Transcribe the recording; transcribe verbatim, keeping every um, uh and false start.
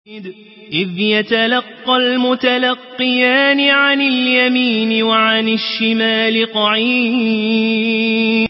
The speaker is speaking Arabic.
إذ يتلقى المتلقيان عن اليمين وعن الشمال قعيد